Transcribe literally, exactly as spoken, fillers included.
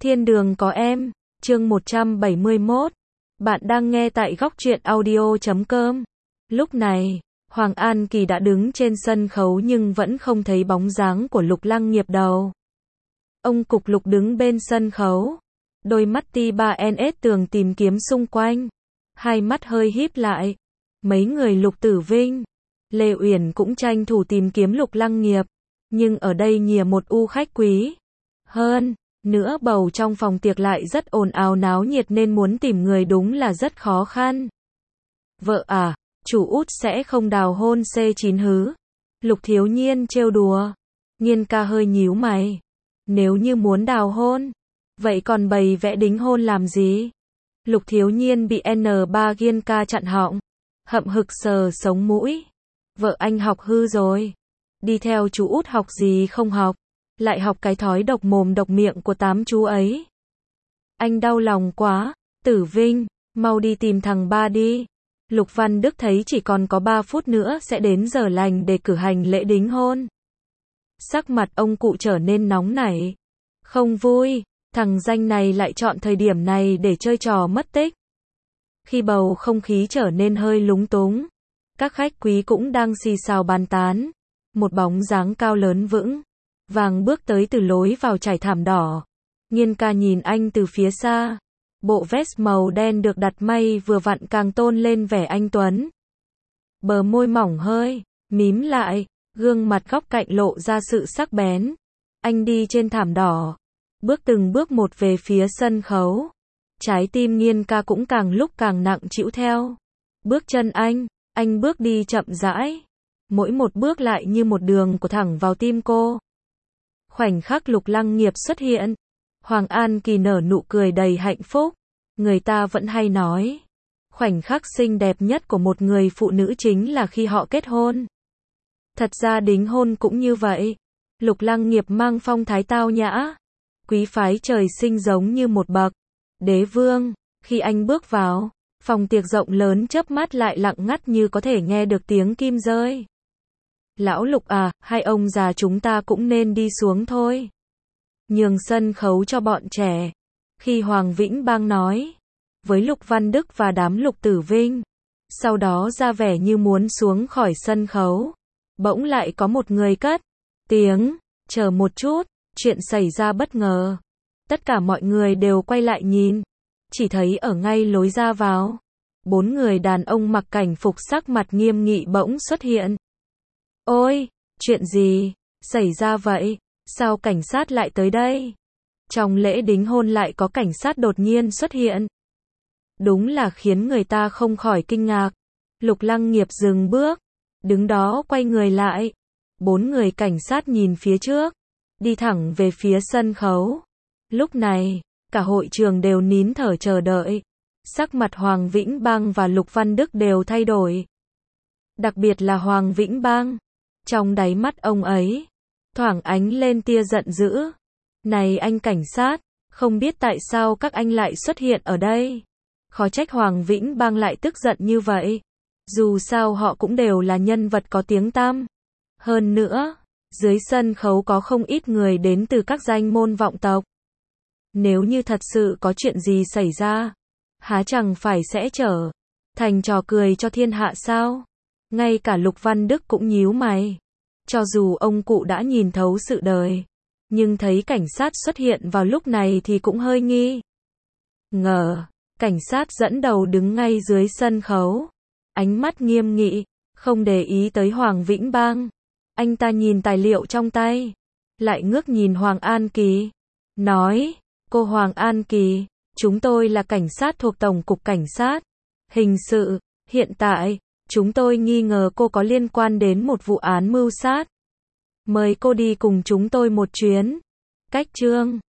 Thiên đường có em, chương một trăm bảy mươi mốt. Bạn đang nghe tại góc truyện audio chấm com. Lúc này, Hoàng An Kỳ đã đứng trên sân khấu nhưng vẫn không thấy bóng dáng của Lục Lăng Nghiệp đâu. Ông Cục Lục đứng bên sân khấu, đôi mắt ti ba nét tường tìm kiếm xung quanh, hai mắt hơi híp lại. Mấy người Lục Tử Vinh, Lê Uyển cũng tranh thủ tìm kiếm Lục Lăng Nghiệp, nhưng ở đây nhiều một u khách quý. Hơn nữa bầu trong phòng tiệc lại rất ồn ào náo nhiệt nên muốn tìm người đúng là rất khó khăn. Vợ à, chủ út sẽ không đào hôn C chín hứ. Lục Thiếu Nhiên trêu đùa. Nhiên ca hơi nhíu mày. Nếu như muốn đào hôn, vậy còn bày vẽ đính hôn làm gì? Lục Thiếu Nhiên bị N ba Nhiên ca chặn họng, hậm hực sờ sống mũi. Vợ anh học hư rồi. Đi theo chú út học gì không học, lại học cái thói độc mồm độc miệng của tám chú ấy. Anh đau lòng quá. Tử Vinh, mau đi tìm thằng ba đi. Lục Văn Đức thấy chỉ còn có ba phút nữa sẽ đến giờ lành để cử hành lễ đính hôn. Sắc mặt ông cụ trở nên nóng nảy. Không vui, thằng danh này lại chọn thời điểm này để chơi trò mất tích. Khi bầu không khí trở nên hơi lúng túng, các khách quý cũng đang xì xào bàn tán. Một bóng dáng cao lớn vững vàng bước tới từ lối vào trải thảm đỏ. Nhiên ca nhìn anh từ phía xa. Bộ vest màu đen được đặt may vừa vặn càng tôn lên vẻ anh tuấn. Bờ môi mỏng hơi mím lại, gương mặt góc cạnh lộ ra sự sắc bén. Anh đi trên thảm đỏ, bước từng bước một về phía sân khấu. Trái tim Nhiên ca cũng càng lúc càng nặng trĩu theo bước chân anh. Anh bước đi chậm rãi, mỗi một bước lại như một đường của thẳng vào tim cô. Khoảnh khắc Lục Lăng Nghiệp xuất hiện, Hoàng An Kỳ nở nụ cười đầy hạnh phúc. Người ta vẫn hay nói, khoảnh khắc xinh đẹp nhất của một người phụ nữ chính là khi họ kết hôn. Thật ra đính hôn cũng như vậy. Lục Lăng Nghiệp mang phong thái tao nhã, quý phái trời sinh giống như một bậc đế vương. Khi anh bước vào, phòng tiệc rộng lớn chớp mắt lại lặng ngắt như có thể nghe được tiếng kim rơi. Lão Lục à, hai ông già chúng ta cũng nên đi xuống thôi. Nhường sân khấu cho bọn trẻ. Khi Hoàng Vĩnh Bang nói với Lục Văn Đức và đám Lục Tử Vinh, sau đó ra vẻ như muốn xuống khỏi sân khấu, bỗng lại có một người cất tiếng, chờ một chút, chuyện xảy ra bất ngờ. Tất cả mọi người đều quay lại nhìn, chỉ thấy ở ngay lối ra vào, bốn người đàn ông mặc cảnh phục sắc mặt nghiêm nghị bỗng xuất hiện. Ôi, chuyện gì xảy ra vậy? Sao cảnh sát lại tới đây? Trong lễ đính hôn lại có cảnh sát đột nhiên xuất hiện. Đúng là khiến người ta không khỏi kinh ngạc. Lục Lăng Nghiệp dừng bước, đứng đó quay người lại. Bốn người cảnh sát nhìn phía trước, đi thẳng về phía sân khấu. Lúc này, cả hội trường đều nín thở chờ đợi. Sắc mặt Hoàng Vĩnh Bang và Lục Văn Đức đều thay đổi. Đặc biệt là Hoàng Vĩnh Bang. Trong đáy mắt ông ấy thoảng ánh lên tia giận dữ. Này anh cảnh sát, không biết tại sao các anh lại xuất hiện ở đây. Khó trách Hoàng Vĩnh Bang lại tức giận như vậy. Dù sao họ cũng đều là nhân vật có tiếng tăm. Hơn nữa, dưới sân khấu có không ít người đến từ các danh môn vọng tộc. Nếu như thật sự có chuyện gì xảy ra, há chẳng phải sẽ trở thành trò cười cho thiên hạ sao? Ngay cả Lục Văn Đức cũng nhíu mày. Cho dù ông cụ đã nhìn thấu sự đời, nhưng thấy cảnh sát xuất hiện vào lúc này thì cũng hơi nghi ngờ. Cảnh sát dẫn đầu đứng ngay dưới sân khấu, ánh mắt nghiêm nghị, không để ý tới Hoàng Vĩnh Bang. Anh ta nhìn tài liệu trong tay, lại ngước nhìn Hoàng An Kỳ, nói, cô Hoàng An Kỳ, chúng tôi là cảnh sát thuộc Tổng cục Cảnh sát Hình sự. Hiện tại, chúng tôi nghi ngờ cô có liên quan đến một vụ án mưu sát. Mời cô đi cùng chúng tôi một chuyến. Cách chương